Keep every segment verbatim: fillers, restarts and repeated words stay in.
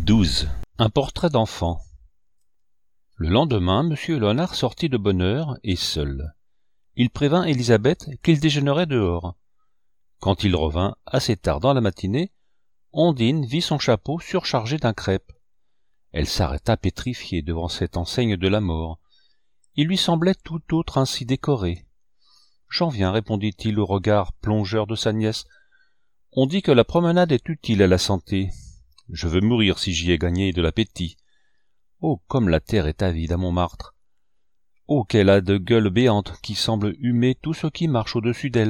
douze. Un portrait d'enfant. Le lendemain, Monsieur Léonard sortit de bonne heure, et seul. Il prévint Élisabeth qu'il déjeunerait dehors. Quand il revint, assez tard dans la matinée, Ondine vit son chapeau surchargé d'un crêpe. Elle s'arrêta pétrifiée devant cette enseigne de la mort. Il lui semblait tout autre ainsi décoré. « J'en viens, répondit-il au regard plongeur de sa nièce. « On dit que la promenade est utile à la santé. Je veux mourir si j'y ai gagné de l'appétit. Oh, comme la terre est avide à Montmartre! Oh, qu'elle a de gueules béantes qui semblent humer tout ce qui marche au-dessus d'elle! »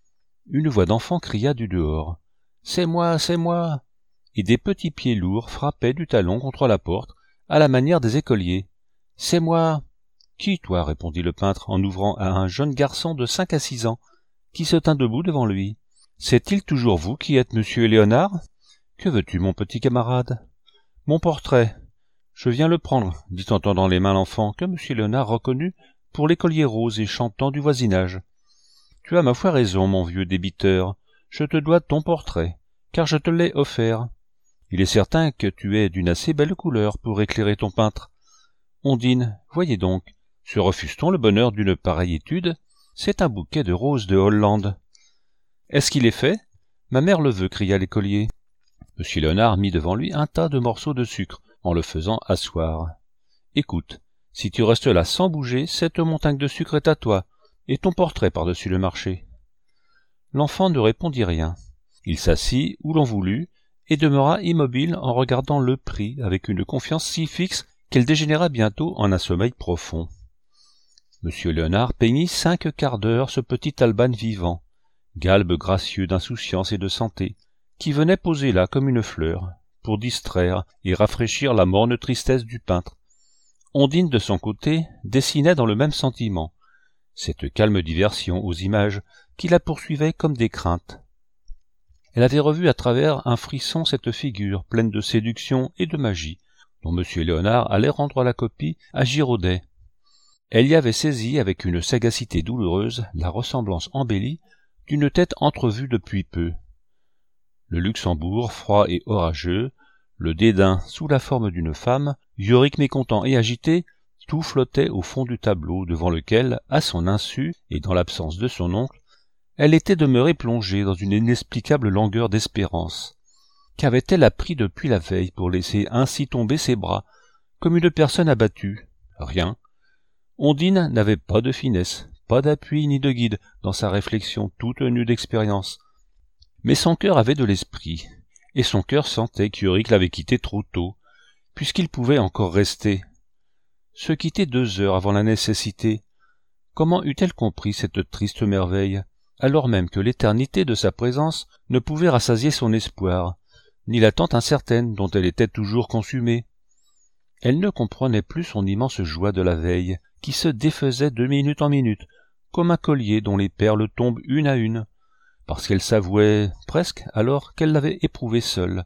Une voix d'enfant cria du dehors. « C'est moi, c'est moi !» Et des petits pieds lourds frappaient du talon contre la porte, à la manière des écoliers. « C'est moi !»« Qui, toi ?» répondit le peintre en ouvrant à un jeune garçon de cinq à six ans, qui se tint debout devant lui. « C'est-il toujours vous qui êtes monsieur Léonard ? Que veux-tu, mon petit camarade ? » ?»« Mon portrait. Je viens le prendre, dit en tendant les mains l'enfant, que monsieur Léonard reconnut pour l'écolier rose et chantant du voisinage. « Tu as ma foi raison, mon vieux débiteur. Je te dois ton portrait, car je te l'ai offert. Il est certain que tu es d'une assez belle couleur pour éclairer ton peintre. Ondine, voyez donc, se refuse-t-on le bonheur d'une pareille étude ? C'est un bouquet de roses de Hollande. »« Est-ce qu'il est fait ? Ma mère le veut, cria l'écolier. Monsieur Léonard mit devant lui un tas de morceaux de sucre, en le faisant asseoir. « Écoute, si tu restes là sans bouger, cette montagne de sucre est à toi, et ton portrait par-dessus le marché. » L'enfant ne répondit rien. Il s'assit où l'on voulut, et demeura immobile en regardant le prix avec une confiance si fixe qu'elle dégénéra bientôt en un sommeil profond. Monsieur Léonard peignit cinq quarts d'heure ce petit Alban vivant, galbe gracieux d'insouciance et de santé, qui venait poser là comme une fleur, pour distraire et rafraîchir la morne tristesse du peintre. Ondine, de son côté, dessinait dans le même sentiment, cette calme diversion aux images qui la poursuivait comme des craintes. Elle avait revu à travers un frisson cette figure pleine de séduction et de magie, dont Monsieur Léonard allait rendre la copie à Girodet. Elle y avait saisi avec une sagacité douloureuse la ressemblance embellie d'une tête entrevue depuis peu. Le Luxembourg froid et orageux, le dédain sous la forme d'une femme, Yorick mécontent et agité, tout flottait au fond du tableau devant lequel, à son insu et dans l'absence de son oncle, elle était demeurée plongée dans une inexplicable langueur d'espérance. Qu'avait-elle appris depuis la veille pour laisser ainsi tomber ses bras, comme une personne abattue ? Rien. Ondine n'avait pas de finesse, pas d'appui ni de guide dans sa réflexion toute nue d'expérience. Mais son cœur avait de l'esprit, et son cœur sentait qu'Yorick l'avait quitté trop tôt, puisqu'il pouvait encore rester. Se quitter deux heures avant la nécessité, comment eût-elle compris cette triste merveille, alors même que l'éternité de sa présence ne pouvait rassasier son espoir, ni l'attente incertaine dont elle était toujours consumée. Elle ne comprenait plus son immense joie de la veille, qui se défaisait de minute en minute, comme un collier dont les perles tombent une à une, parce qu'elle s'avouait presque alors qu'elle l'avait éprouvé seule.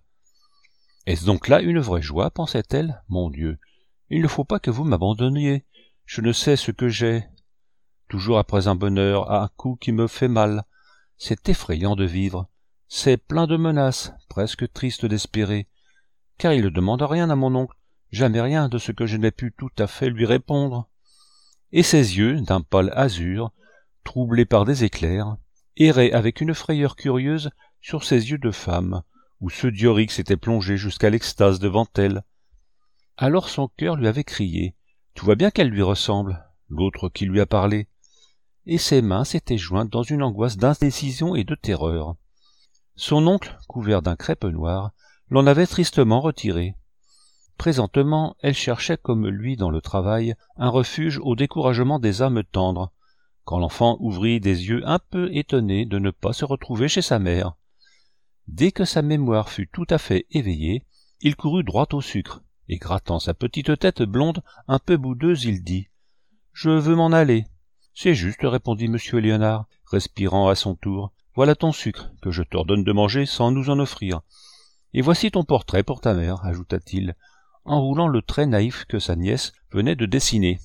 « Est-ce donc là une vraie joie, pensait-elle ? Mon Dieu, il ne faut pas que vous m'abandonniez, je ne sais ce que j'ai. Toujours après un bonheur, à un coup qui me fait mal. C'est effrayant de vivre, c'est plein de menaces, presque triste d'espérer, car il ne demande rien à mon oncle, jamais rien de ce que je n'ai pu tout à fait lui répondre. » Et ses yeux, d'un pâle azur, troublés par des éclairs, errait avec une frayeur curieuse sur ses yeux de femme, où ceux d'Yorick s'étaient plongés jusqu'à l'extase devant elle. Alors son cœur lui avait crié « Tu vois bien qu'elle lui ressemble !» l'autre qui lui a parlé, et ses mains s'étaient jointes dans une angoisse d'indécision et de terreur. Son oncle, couvert d'un crêpe noir, l'en avait tristement retiré. Présentement, elle cherchait comme lui dans le travail un refuge au découragement des âmes tendres, quand l'enfant ouvrit des yeux un peu étonnés de ne pas se retrouver chez sa mère. Dès que sa mémoire fut tout à fait éveillée, il courut droit au sucre, et grattant sa petite tête blonde un peu boudeuse, il dit « Je veux m'en aller. »« C'est juste, répondit monsieur Léonard, respirant à son tour. Voilà ton sucre, que je t'ordonne de manger sans nous en offrir. Et voici ton portrait pour ta mère, ajouta-t-il, en roulant le trait naïf que sa nièce venait de dessiner.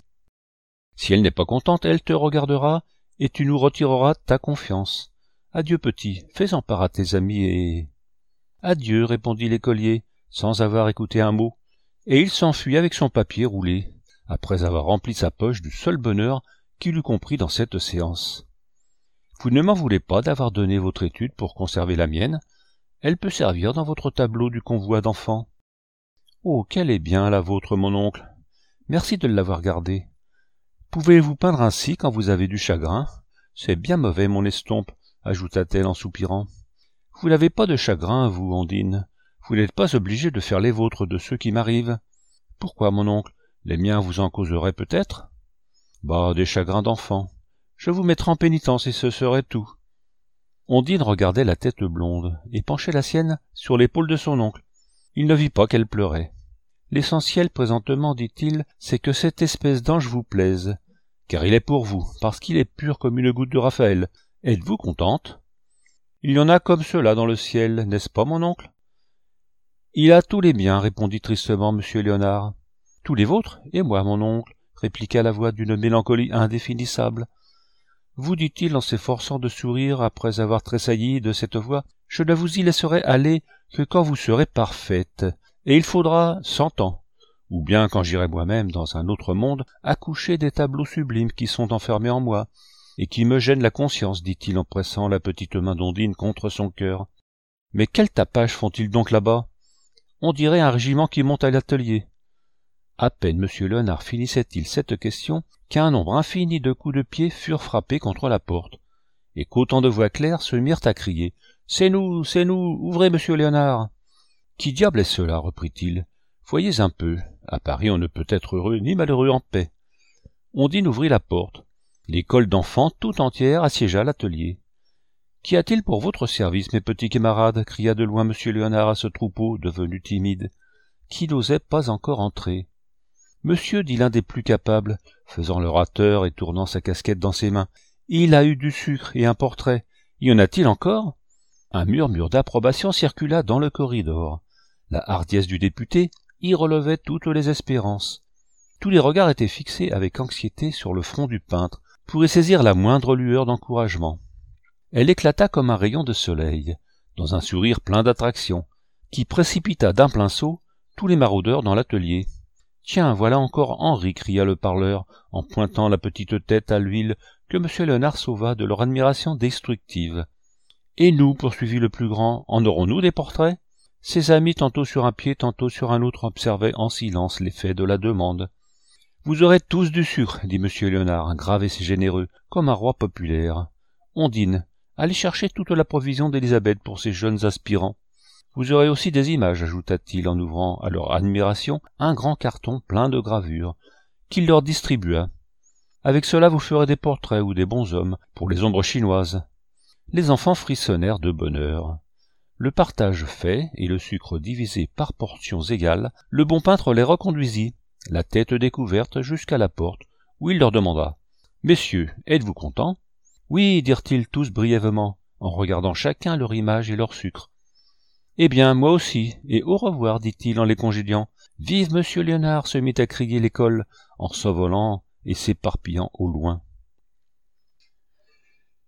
Si elle n'est pas contente, elle te regardera, et tu nous retireras ta confiance. Adieu, petit, fais-en part à tes amis et... Adieu, répondit l'écolier, sans avoir écouté un mot, et il s'enfuit avec son papier roulé, après avoir rempli sa poche du seul bonheur qu'il eût compris dans cette séance. Vous ne m'en voulez pas d'avoir donné votre étude pour conserver la mienne, elle peut servir dans votre tableau du convoi d'enfants. Oh, qu'elle est bien, la vôtre, mon oncle. Merci de l'avoir gardée. Pouvez-vous peindre ainsi quand vous avez du chagrin? C'est bien mauvais, mon estompe, ajouta-t-elle en soupirant. Vous n'avez pas de chagrin, vous, Ondine. Vous n'êtes pas obligé de faire les vôtres de ceux qui m'arrivent. Pourquoi, mon oncle? Les miens vous en causeraient peut-être? Bah, des chagrins d'enfant. Je vous mettrai en pénitence et ce serait tout. Ondine regardait la tête blonde et penchait la sienne sur l'épaule de son oncle. Il ne vit pas qu'elle pleurait. L'essentiel présentement, dit-il, c'est que cette espèce d'ange vous plaise, car il est pour vous, parce qu'il est pur comme une goutte de Raphaël. Êtes-vous contente? Il y en a comme cela dans le ciel, n'est-ce pas, mon oncle? Il a tous les biens, répondit tristement monsieur Léonard. Tous les vôtres, et moi, mon oncle, répliqua la voix d'une mélancolie indéfinissable. Vous, dit-il en s'efforçant de sourire après avoir tressailli de cette voix, je ne vous y laisserai aller que quand vous serez parfaite, et il faudra cent ans, ou bien quand j'irai moi-même dans un autre monde accoucher des tableaux sublimes qui sont enfermés en moi, et qui me gênent la conscience, dit-il en pressant la petite main d'Ondine contre son cœur. Mais quel tapage font-ils donc là-bas? On dirait un régiment qui monte à l'atelier. À peine M. Léonard finissait-il cette question qu'un nombre infini de coups de pied furent frappés contre la porte, et qu'autant de voix claires se mirent à crier « C'est nous, c'est nous, ouvrez, monsieur Léonard !»« Qui diable est cela ?» reprit-il. « Voyez un peu, à Paris on ne peut être heureux ni malheureux en paix. » Ondine ouvrit la porte. L'école d'enfants tout entière assiégea l'atelier. « Qu'y a-t-il pour votre service, mes petits camarades ?» cria de loin M. Léonard à ce troupeau devenu timide, qui n'osait pas encore entrer. « Monsieur, dit l'un des plus capables, faisant l'orateur et tournant sa casquette dans ses mains, il a eu du sucre et un portrait. Y en a-t-il encore ?» Un murmure d'approbation circula dans le corridor. La hardiesse du député y relevait toutes les espérances. Tous les regards étaient fixés avec anxiété sur le front du peintre, pour y saisir la moindre lueur d'encouragement. Elle éclata comme un rayon de soleil, dans un sourire plein d'attraction, qui précipita d'un plein saut tous les maraudeurs dans l'atelier. « Tiens, voilà encore Henri !» cria le parleur, en pointant la petite tête à l'huile que M. Léonard sauva de leur admiration destructive. « Et nous, poursuivit le plus grand, en aurons-nous des portraits ?» Ses amis, tantôt sur un pied, tantôt sur un autre, observaient en silence l'effet de la demande. « Vous aurez tous du sucre, dit M. Léonard, grave et généreux, comme un roi populaire. Ondine, allez chercher toute la provision d'Élisabeth pour ces jeunes aspirants. Vous aurez aussi des images, ajouta-t-il en ouvrant à leur admiration un grand carton plein de gravures, qu'il leur distribua. Avec cela vous ferez des portraits ou des bonshommes pour les ombres chinoises. Les enfants frissonnèrent de bonheur. Le partage fait et le sucre divisé par portions égales, le bon peintre les reconduisit, la tête découverte jusqu'à la porte, où il leur demanda « Messieurs, êtes-vous contents ?»« Oui, dirent-ils tous brièvement, en regardant chacun leur image et leur sucre. »« Eh bien, moi aussi, et au revoir, dit-il en les congédiant. Vive Monsieur Léonard !» se mit à crier l'école, en s'envolant et s'éparpillant au loin.